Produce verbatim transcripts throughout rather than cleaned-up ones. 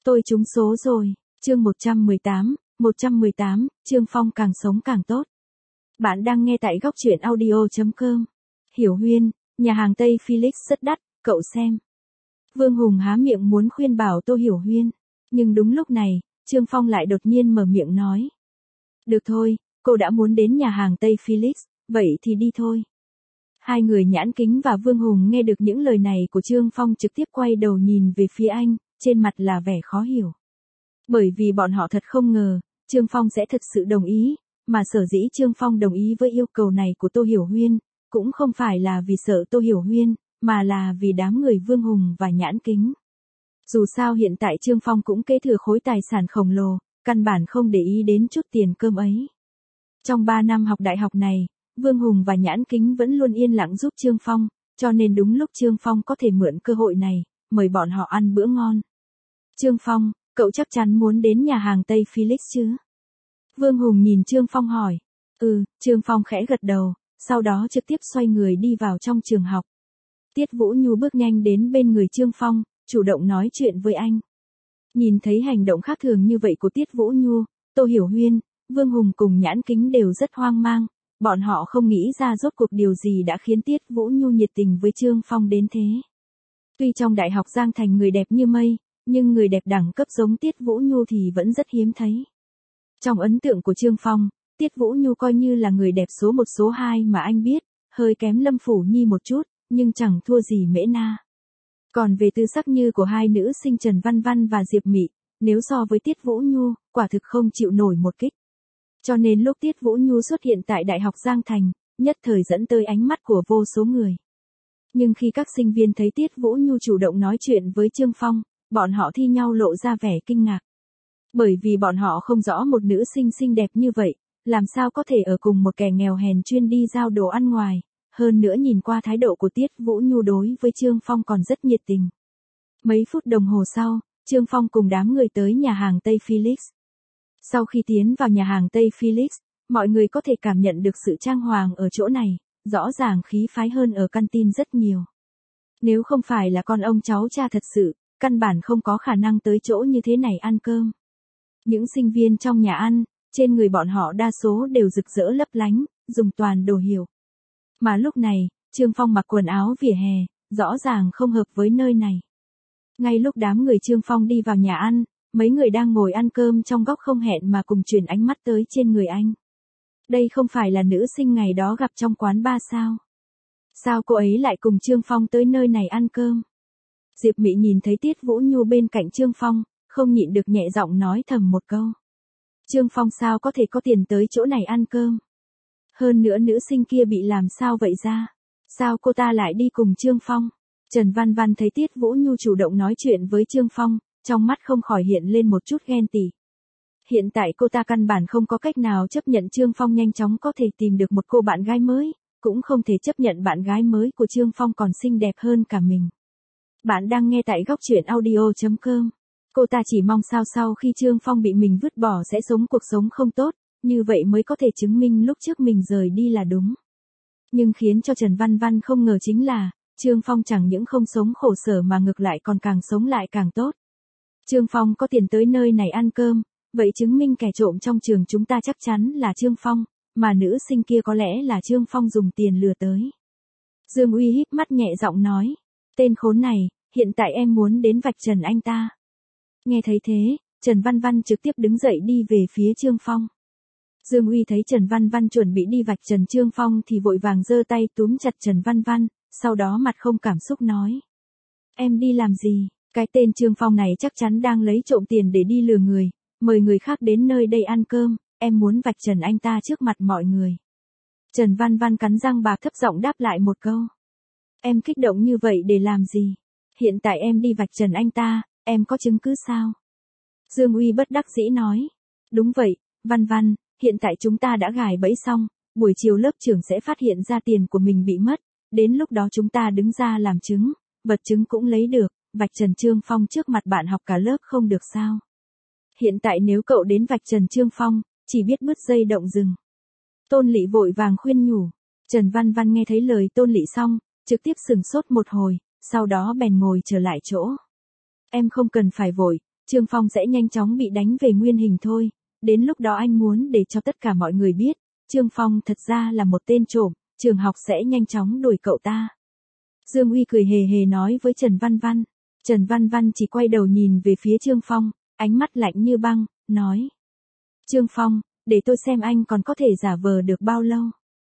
Tôi trúng số rồi. Chương một trăm mười tám, một trăm mười tám, Trương Phong càng sống càng tốt. Bạn đang nghe tại góc truyện audio chấm com. Hiểu Huyên, nhà hàng Tây Felix rất đắt, cậu xem. Vương Hùng há miệng muốn khuyên bảo Tô Hiểu Huyên, nhưng đúng lúc này, Trương Phong lại đột nhiên mở miệng nói. Được thôi, cô đã muốn đến nhà hàng Tây Felix, vậy thì đi thôi. Hai người Nhãn Kính và Vương Hùng nghe được những lời này của Trương Phong trực tiếp quay đầu nhìn về phía anh, trên mặt là vẻ khó hiểu. Bởi vì bọn họ thật không ngờ, Trương Phong sẽ thật sự đồng ý, mà sở dĩ Trương Phong đồng ý với yêu cầu này của Tô Hiểu Huyên, cũng không phải là vì sợ Tô Hiểu Huyên, mà là vì đám người Vương Hùng và Nhãn Kính. Dù sao hiện tại Trương Phong cũng kế thừa khối tài sản khổng lồ, căn bản không để ý đến chút tiền cơm ấy. Trong ba năm học đại học này, Vương Hùng và Nhãn Kính vẫn luôn yên lặng giúp Trương Phong, cho nên đúng lúc Trương Phong có thể mượn cơ hội này, mời bọn họ ăn bữa ngon. Trương Phong, cậu chắc chắn muốn đến nhà hàng Tây Felix chứ? Vương Hùng nhìn Trương Phong hỏi. Ừ, Trương Phong khẽ gật đầu, sau đó trực tiếp xoay người đi vào trong trường học. Tiết Vũ Nhu bước nhanh đến bên người Trương Phong, chủ động nói chuyện với anh. Nhìn thấy hành động khác thường như vậy của Tiết Vũ Nhu, Tô Hiểu Huyên, Vương Hùng cùng Nhãn Kính đều rất hoang mang, bọn họ không nghĩ ra rốt cuộc điều gì đã khiến Tiết Vũ Nhu nhiệt tình với Trương Phong đến thế. Tuy trong đại học Giang Thành người đẹp như mây, nhưng người đẹp đẳng cấp giống Tiết Vũ Nhu thì vẫn rất hiếm thấy. Trong ấn tượng của Trương Phong, Tiết Vũ Nhu coi như là người đẹp số một số hai mà anh biết, hơi kém Lâm Phủ Nhi một chút, nhưng chẳng thua gì Mễ Na. Còn về tư sắc như của hai nữ sinh Trần Văn Văn và Diệp Mị, nếu so với Tiết Vũ Nhu, quả thực không chịu nổi một kích. Cho nên lúc Tiết Vũ Nhu xuất hiện tại Đại học Giang Thành, nhất thời dẫn tới ánh mắt của vô số người. Nhưng khi các sinh viên thấy Tiết Vũ Nhu chủ động nói chuyện với Trương Phong, bọn họ thi nhau lộ ra vẻ kinh ngạc. Bởi vì bọn họ không rõ một nữ sinh xinh đẹp như vậy, làm sao có thể ở cùng một kẻ nghèo hèn chuyên đi giao đồ ăn ngoài, hơn nữa nhìn qua thái độ của Tiết Vũ Nhu đối với Trương Phong còn rất nhiệt tình. Mấy phút đồng hồ sau, Trương Phong cùng đám người tới nhà hàng Tây Felix. Sau khi tiến vào nhà hàng Tây Felix, mọi người có thể cảm nhận được sự trang hoàng ở chỗ này, rõ ràng khí phái hơn ở canteen rất nhiều. Nếu không phải là con ông cháu cha thật sự, căn bản không có khả năng tới chỗ như thế này ăn cơm. Những sinh viên trong nhà ăn, trên người bọn họ đa số đều rực rỡ lấp lánh, dùng toàn đồ hiệu. Mà lúc này, Trương Phong mặc quần áo vỉa hè, rõ ràng không hợp với nơi này. Ngay lúc đám người Trương Phong đi vào nhà ăn, mấy người đang ngồi ăn cơm trong góc không hẹn mà cùng chuyển ánh mắt tới trên người anh. Đây không phải là nữ sinh ngày đó gặp trong quán bar sao? Sao cô ấy lại cùng Trương Phong tới nơi này ăn cơm? Diệp Mị nhìn thấy Tiết Vũ Nhu bên cạnh Trương Phong, không nhịn được nhẹ giọng nói thầm một câu. Trương Phong sao có thể có tiền tới chỗ này ăn cơm? Hơn nữa nữ sinh kia bị làm sao vậy ra? Sao cô ta lại đi cùng Trương Phong? Trần Văn Văn thấy Tiết Vũ Nhu chủ động nói chuyện với Trương Phong, trong mắt không khỏi hiện lên một chút ghen tị. Hiện tại cô ta căn bản không có cách nào chấp nhận Trương Phong nhanh chóng có thể tìm được một cô bạn gái mới, cũng không thể chấp nhận bạn gái mới của Trương Phong còn xinh đẹp hơn cả mình. Bạn đang nghe tại góc truyện audio chấm com. Cô ta chỉ mong sao sau khi Trương Phong bị mình vứt bỏ sẽ sống cuộc sống không tốt, như vậy mới có thể chứng minh lúc trước mình rời đi là đúng. Nhưng khiến cho Trần Văn Văn không ngờ chính là, Trương Phong chẳng những không sống khổ sở mà ngược lại còn càng sống lại càng tốt. Trương Phong có tiền tới nơi này ăn cơm, vậy chứng minh kẻ trộm trong trường chúng ta chắc chắn là Trương Phong, mà nữ sinh kia có lẽ là Trương Phong dùng tiền lừa tới. Dương Uy híp mắt nhẹ giọng nói, tên khốn này, hiện tại em muốn đến vạch trần anh ta. Nghe thấy thế, Trần Văn Văn trực tiếp đứng dậy đi về phía Trương Phong. Dương Uy thấy Trần Văn Văn chuẩn bị đi vạch trần Trương Phong thì vội vàng giơ tay túm chặt Trần Văn Văn, sau đó mặt không cảm xúc nói. Em đi làm gì? Cái tên Trương Phong này chắc chắn đang lấy trộm tiền để đi lừa người, mời người khác đến nơi đây ăn cơm, em muốn vạch trần anh ta trước mặt mọi người. Trần Văn Văn cắn răng bạc thấp giọng đáp lại một câu. Em kích động như vậy để làm gì? Hiện tại em đi vạch trần anh ta, em có chứng cứ sao? Dương Uy bất đắc dĩ nói. Đúng vậy, Văn Văn, hiện tại chúng ta đã gài bẫy xong, buổi chiều lớp trưởng sẽ phát hiện ra tiền của mình bị mất, đến lúc đó chúng ta đứng ra làm chứng, vật chứng cũng lấy được, vạch trần Trương Phong trước mặt bạn học cả lớp không được sao? Hiện tại nếu cậu đến vạch trần Trương Phong, chỉ biết bứt dây động rừng. Tôn Lị vội vàng khuyên nhủ. Trần Văn Văn nghe thấy lời Tôn Lị xong, trực tiếp sừng sốt một hồi, sau đó bèn ngồi trở lại chỗ. Em không cần phải vội, Trương Phong sẽ nhanh chóng bị đánh về nguyên hình thôi, đến lúc đó anh muốn để cho tất cả mọi người biết, Trương Phong thật ra là một tên trộm, trường học sẽ nhanh chóng đuổi cậu ta. Dương Uy cười hề hề nói với Trần Văn Văn. Trần Văn Văn chỉ quay đầu nhìn về phía Trương Phong, ánh mắt lạnh như băng, nói. Trương Phong, để tôi xem anh còn có thể giả vờ được bao lâu.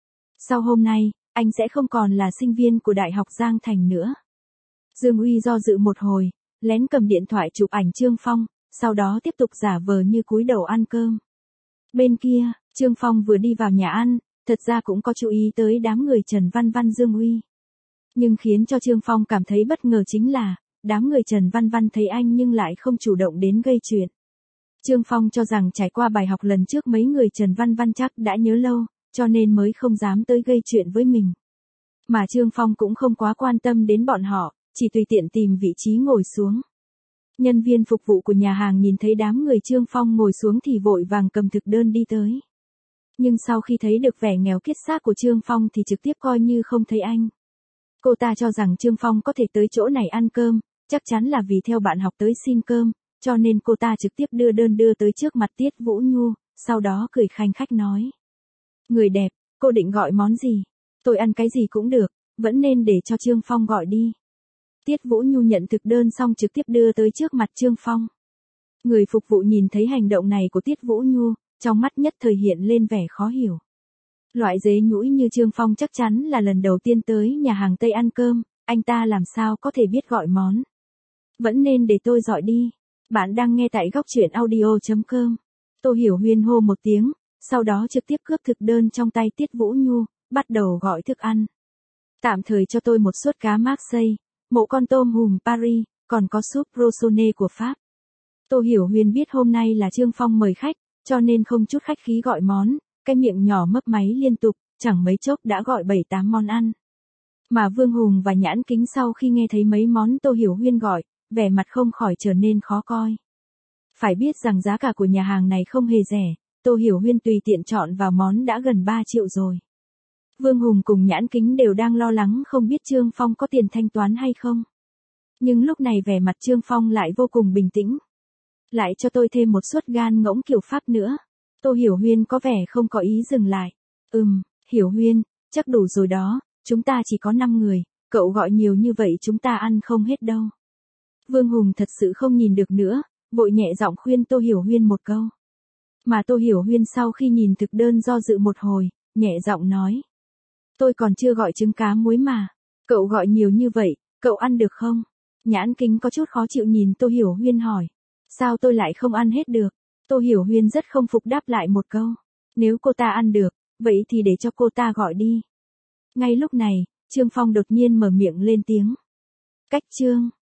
Sau hôm nay, anh sẽ không còn là sinh viên của Đại học Giang Thành nữa. Dương Uy do dự một hồi, lén cầm điện thoại chụp ảnh Trương Phong, sau đó tiếp tục giả vờ như cúi đầu ăn cơm. Bên kia, Trương Phong vừa đi vào nhà ăn, thật ra cũng có chú ý tới đám người Trần Văn Văn Dương Uy. Nhưng khiến cho Trương Phong cảm thấy bất ngờ chính là, đám người Trần Văn Văn thấy anh nhưng lại không chủ động đến gây chuyện. Trương Phong cho rằng trải qua bài học lần trước mấy người Trần Văn Văn chắc đã nhớ lâu, cho nên mới không dám tới gây chuyện với mình. Mà Trương Phong cũng không quá quan tâm đến bọn họ, chỉ tùy tiện tìm vị trí ngồi xuống. Nhân viên phục vụ của nhà hàng nhìn thấy đám người Trương Phong ngồi xuống thì vội vàng cầm thực đơn đi tới. Nhưng sau khi thấy được vẻ nghèo kiết xác của Trương Phong thì trực tiếp coi như không thấy anh. Cô ta cho rằng Trương Phong có thể tới chỗ này ăn cơm, chắc chắn là vì theo bạn học tới xin cơm, cho nên cô ta trực tiếp đưa đơn đưa tới trước mặt Tiết Vũ Nhu, sau đó cười khanh khách nói. Người đẹp, cô định gọi món gì? Tôi ăn cái gì cũng được, vẫn nên để cho Trương Phong gọi đi. Tiết Vũ Nhu nhận thực đơn xong trực tiếp đưa tới trước mặt Trương Phong. Người phục vụ nhìn thấy hành động này của Tiết Vũ Nhu, trong mắt nhất thời hiện lên vẻ khó hiểu. Loại dế nhũi như Trương Phong chắc chắn là lần đầu tiên tới nhà hàng Tây ăn cơm, anh ta làm sao có thể biết gọi món. Vẫn nên để tôi gọi đi. Bạn đang nghe tại góc truyện audio chấm com. Tô Hiểu Huyên hô một tiếng, sau đó trực tiếp cướp thực đơn trong tay Tiết Vũ Nhu, bắt đầu gọi thức ăn. Tạm thời cho tôi một suất cá Marseille, một con tôm hùm Paris, còn có súp Rossonne của Pháp. Tô Hiểu Huyên biết hôm nay là Trương Phong mời khách, cho nên không chút khách khí gọi món, cái miệng nhỏ mấp máy liên tục, chẳng mấy chốc đã gọi bảy tám món ăn. Mà Vương Hùng và Nhãn Kính sau khi nghe thấy mấy món Tô Hiểu Huyên gọi, vẻ mặt không khỏi trở nên khó coi. Phải biết rằng giá cả của nhà hàng này không hề rẻ, Tô Hiểu Huyên tùy tiện chọn vào món đã gần ba triệu rồi. Vương Hùng cùng Nhãn Kính đều đang lo lắng không biết Trương Phong có tiền thanh toán hay không. Nhưng lúc này vẻ mặt Trương Phong lại vô cùng bình tĩnh. Lại cho tôi thêm một suất gan ngỗng kiểu Pháp nữa. Tô Hiểu Huyên có vẻ không có ý dừng lại. Ừm, Hiểu Huyên, chắc đủ rồi đó, chúng ta chỉ có năm người, cậu gọi nhiều như vậy chúng ta ăn không hết đâu. Vương Hùng thật sự không nhìn được nữa, vội nhẹ giọng khuyên Tô Hiểu Huyên một câu. Mà Tô Hiểu Huyên sau khi nhìn thực đơn do dự một hồi, nhẹ giọng nói. Tôi còn chưa gọi trứng cá muối mà, cậu gọi nhiều như vậy, cậu ăn được không? Nhãn Kính có chút khó chịu nhìn Tô Hiểu Huyên hỏi. Sao tôi lại không ăn hết được? Tô Hiểu Huyên rất không phục đáp lại một câu. Nếu cô ta ăn được, vậy thì để cho cô ta gọi đi. Ngay lúc này, Trương Phong đột nhiên mở miệng lên tiếng. Cách Trương.